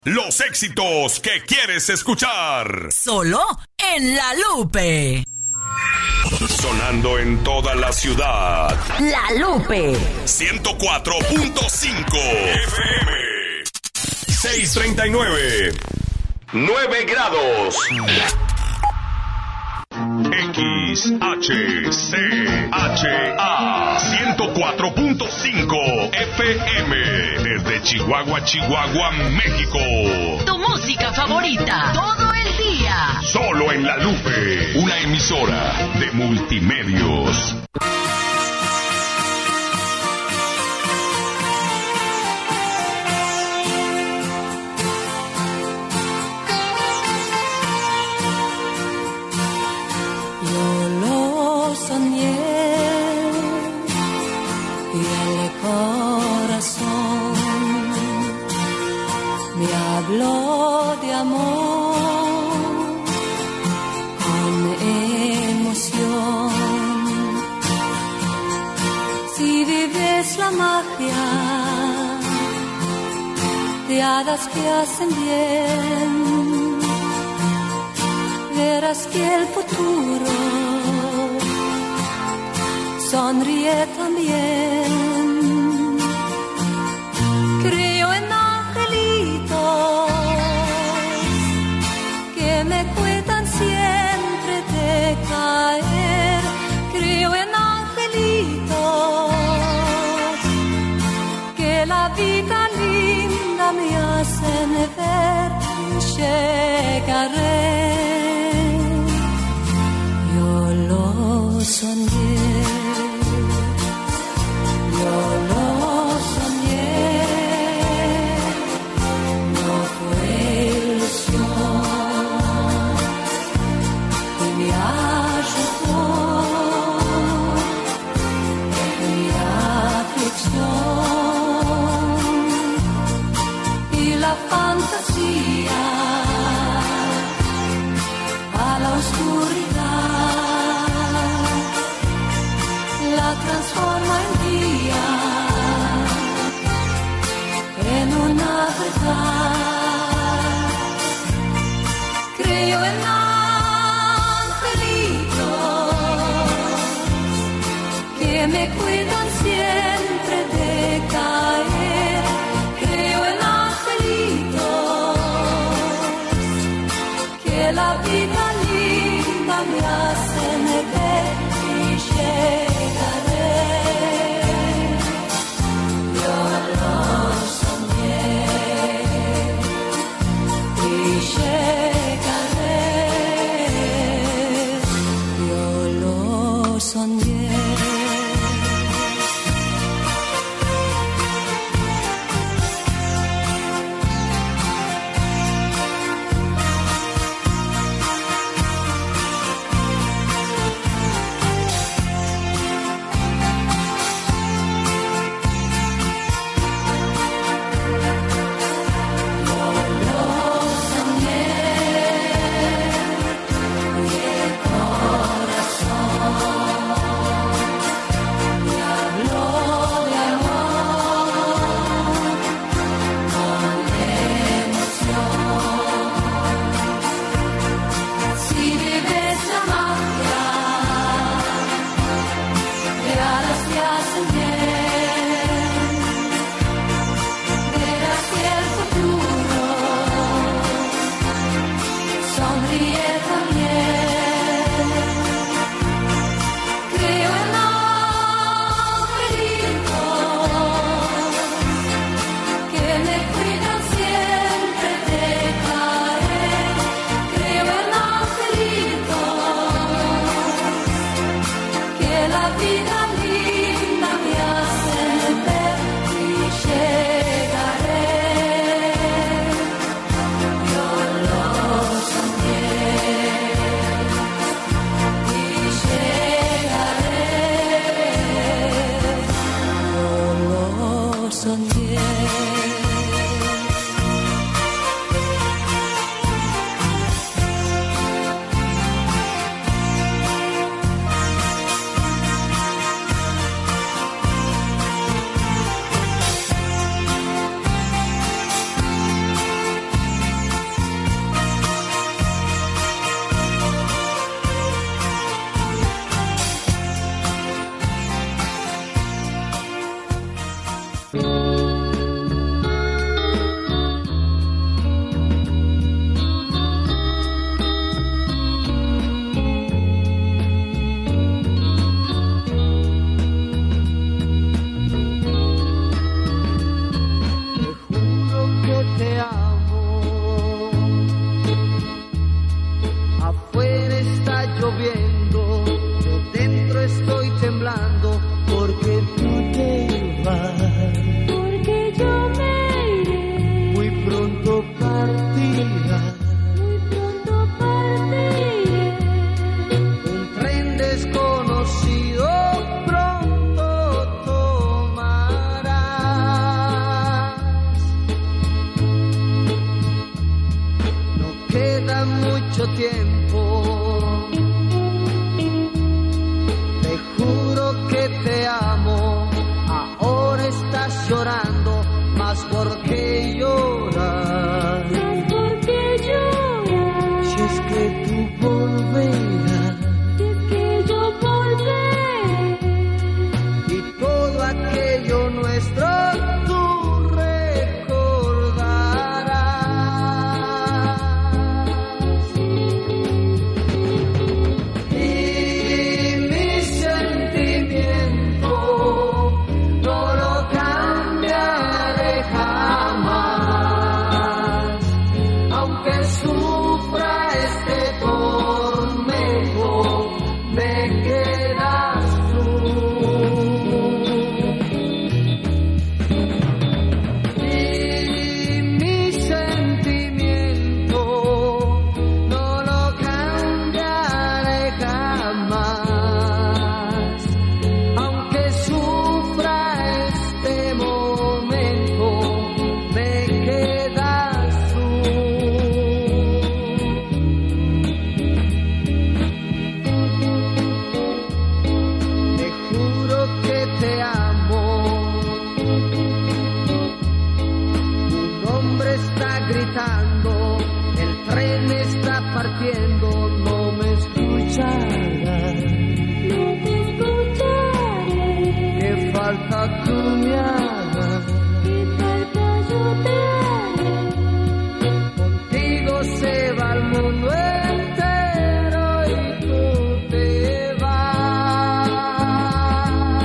Los éxitos que quieres escuchar. Solo en La Lupe. Sonando en toda la ciudad. La Lupe 104.5 FM. 6:39. 9 grados. XHCHA 104.5 FM. Desde Chihuahua, Chihuahua, México. Tu música favorita todo el día. Solo en La Lupe, una emisora de Multimedios. Habló de amor con emoción. Si vives la magia de hadas que hacen bien, verás que el futuro sonríe también. Creo en que me cuidan siempre de caer. Creo en angelitos que la vida linda me hacen ver y llegaré. Yo lo soñé, yo lo soñé. No fue ilusión. Mi aflicción y la fantasía a la oscuridad la transforma en día, en una verdad. Creo en me cuidan siempre de caer. Creo en angelitos que la vida linda mucho tiempo. Te juro que te amo. Ahora estás llorando, más porque lloras. Más porque lloras. Si es que tú volverás. Si es que yo volveré. Y todo aquello nuestro tú recordarás. Y mi sentimiento no lo cambiaré jamás, aunque sufra este tormento, me quedas tú. Y mi sentimiento no lo cambiaré jamás, aunque sufra este momento, me quedas tú. Te juro que te amo. Un hombre está gritando, el tren está partiendo, no me escucharás. No te escucharé. Que falta tú me hagas. Que falta yo te haré. Contigo se va el mundo entero y tú te vas.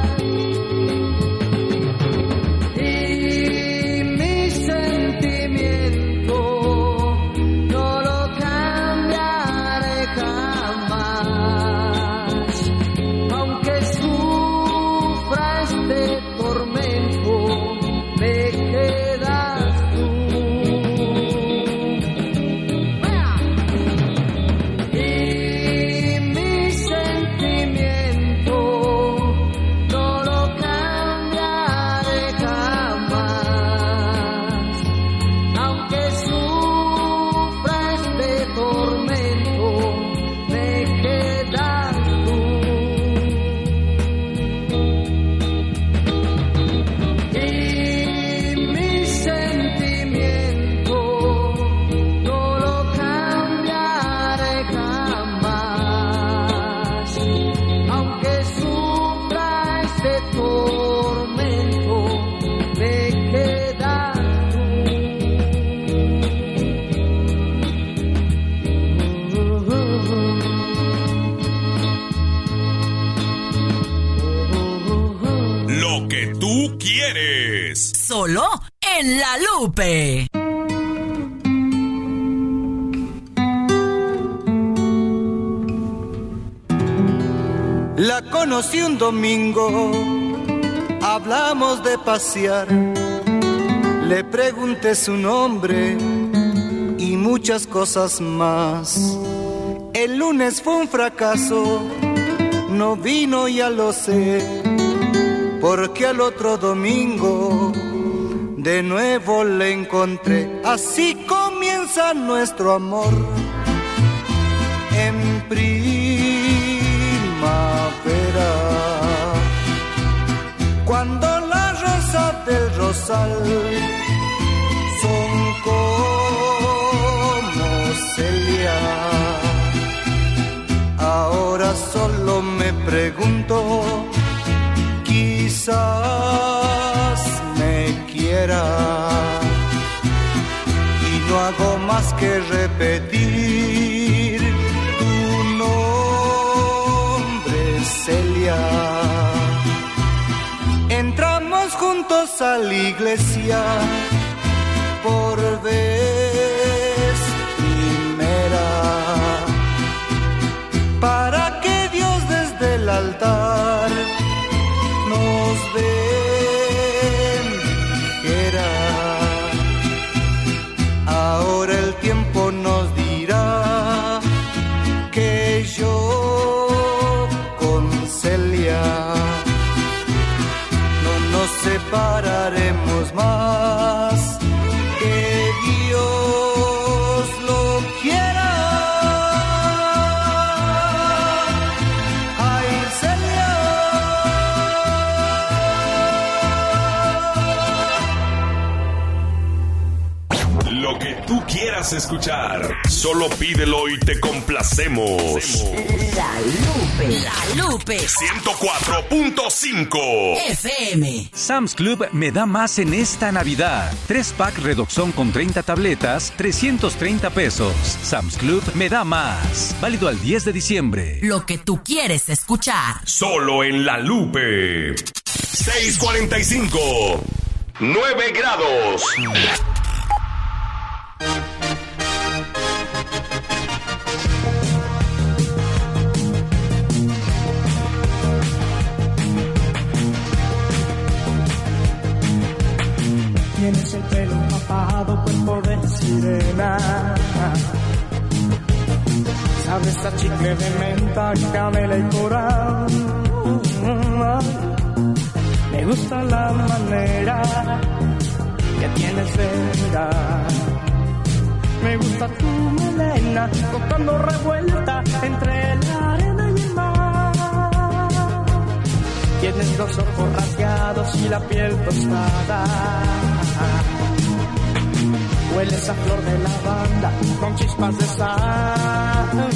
Y mi sentimiento no lo cambiaré jamás, aunque sufra este tormento, me quedas tú. Y mi sentimiento no lo cambiaré jamás, aunque sufra este tormento, me quedas tú. Y mi sentimiento no lo cambiaré jamás, aunque sufra este tormento, me quedas tú. Lo que tú quieres. Solo en La Lupe. La conocí un domingo, hablamos de pasear, le pregunté su nombre y muchas cosas más. El lunes fue un fracaso, no vino, ya lo sé, porque al otro domingo de nuevo le encontré. Así comienza nuestro amor en primavera, cuando las rosas del rosal son como celia. Ahora solo me pregunto, quizás me quiera, y no hago más que repetir tu nombre, Celia. Entramos juntos a la iglesia por vez primera, para que Dios desde el altar nos bendijera. Ahora el tiempo nos dirá que yo con Celia no nos separaremos más, que Lo que tú quieras escuchar, solo pídelo y te complacemos. La Lupe 104.5 FM. Sam's Club me da más en esta Navidad. 3-pack Redoxon con 30 tabletas, 330 pesos. Sam's Club me da más. Válido al 10 de diciembre. Lo que tú quieres escuchar. Solo en La Lupe. 6:45. 9 grados. Tienes el pelo empapado, cuerpo de sirena. Sabes a chicle de menta, canela y coral. Me gusta la manera que tienes de mirar. Me gusta tu melena, flotando revuelta entre la arena y el mar. Tienes los ojos rasgados y la piel tostada. Hueles a flor de lavanda con chispas de sal.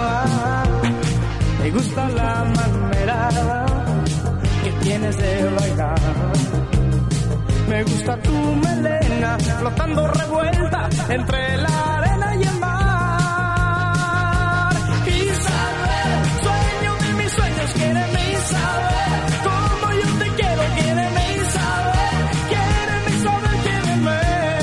Me gusta la manera que tienes de bailar. Me gusta tu melena flotando revuelta entre la arena y el mar. Isabel, sueño de mis sueños, quiéreme Isabel, como yo te quiero, quiéreme Isabel, quiéreme Isabel, quiéreme.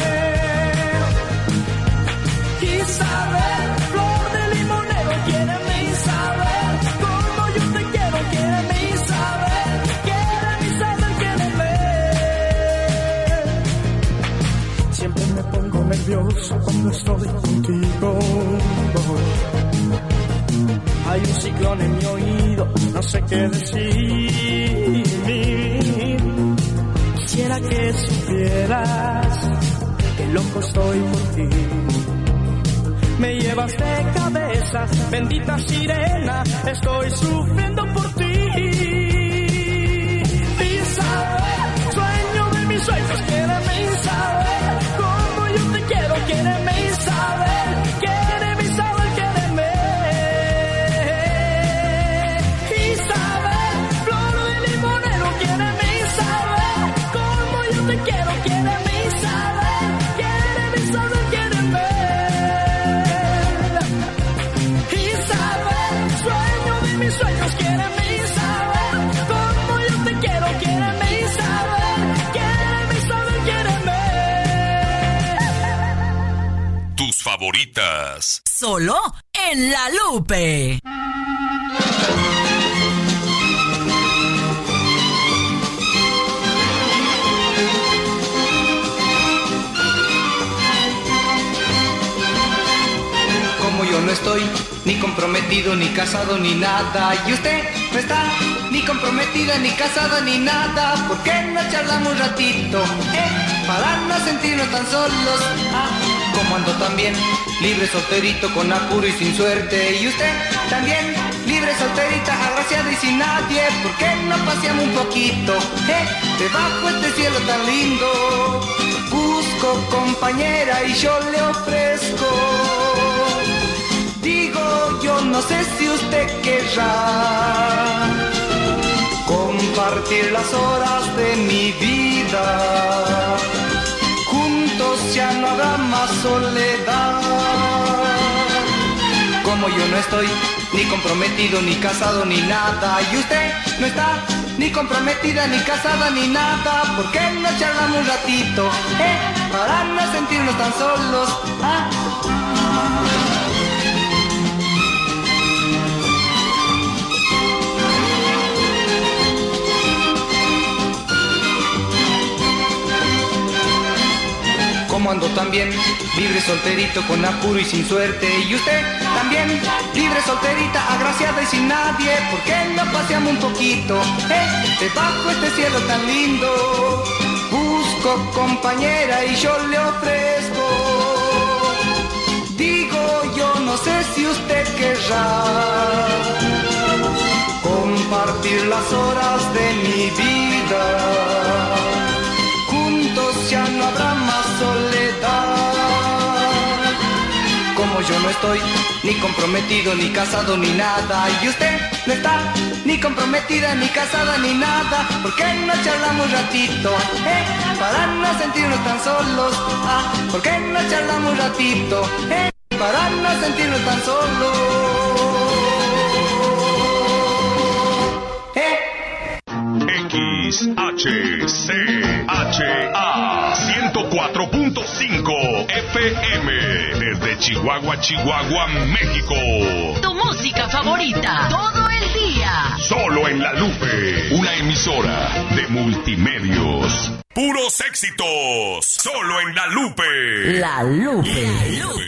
Isabel, flor de limonero, quiéreme Isabel, como yo te quiero, quiéreme Isabel, quiéreme Isabel, quiéreme. Siempre me pongo nervioso cuando estoy contigo. Hay un ciclón en mi oído, no sé qué decir. Quisiera que supieras que loco estoy por ti. Me llevas de cabeza, bendita sirena, estoy sufriendo por ti. Isabel, sueño de mis sueños, quiéreme Isabel, como yo te quiero, quiéreme Isabel, quiéreme Isabel, quiéreme. Isabel, flor de limonero, quiéreme Isabel, como yo te quiero, quiéreme Isabel, quiéreme Isabel, quiéreme. Isabel, sueño de mis sueños, quiéreme Isabel, como yo te quiero, quiéreme Isabel, quiéreme Isabel, quiéreme. Tus favoritas. Solo en La Lupe. Como yo no estoy ni comprometido, ni casado, ni nada, y usted no está ni comprometida, ni casada, ni nada, ¿por qué no charlamos un ratito? Para no sentirnos tan solos. Como ando también, libre, solterito, con apuro y sin suerte, y usted también, libre, solterita, agraciada y sin nadie, ¿por qué no paseamos un poquito? Debajo este cielo tan lindo, busco compañera y yo le ofrezco. Digo, yo no sé si usted querrá compartir las horas de mi vida. Juntos ya no habrá más soledad. Como yo no estoy ni comprometido, ni casado, ni nada, y usted no está ni comprometida, ni casada, ni nada, ¿por qué no charlamos un ratito? Para no sentirnos tan solos. Como ando también, libre, solterito, con apuro y sin suerte, y usted también, libre, solterita, agraciada y sin nadie, ¿por qué no paseamos un poquito? Debajo este cielo tan lindo, busco compañera y yo le ofrezco. Digo, yo no sé si usted querrá compartir las horas de mi vida. Juntos ya no habrá más soledad. charlamos yo no estoy ni comprometido, ni casado, ni nada. Y usted no está ni comprometida, ni casada, ni nada. ¿Por qué no charlamos ratito? Para no sentirnos tan solos. ¿Por qué no charlamos ratito? Para no sentirnos tan solos. XHCHA 104.5 FM desde Chihuahua, Chihuahua, México. Tu música favorita todo el día. Solo en La Lupe, una emisora de Multimedios. Puros éxitos, solo en La Lupe. La Lupe.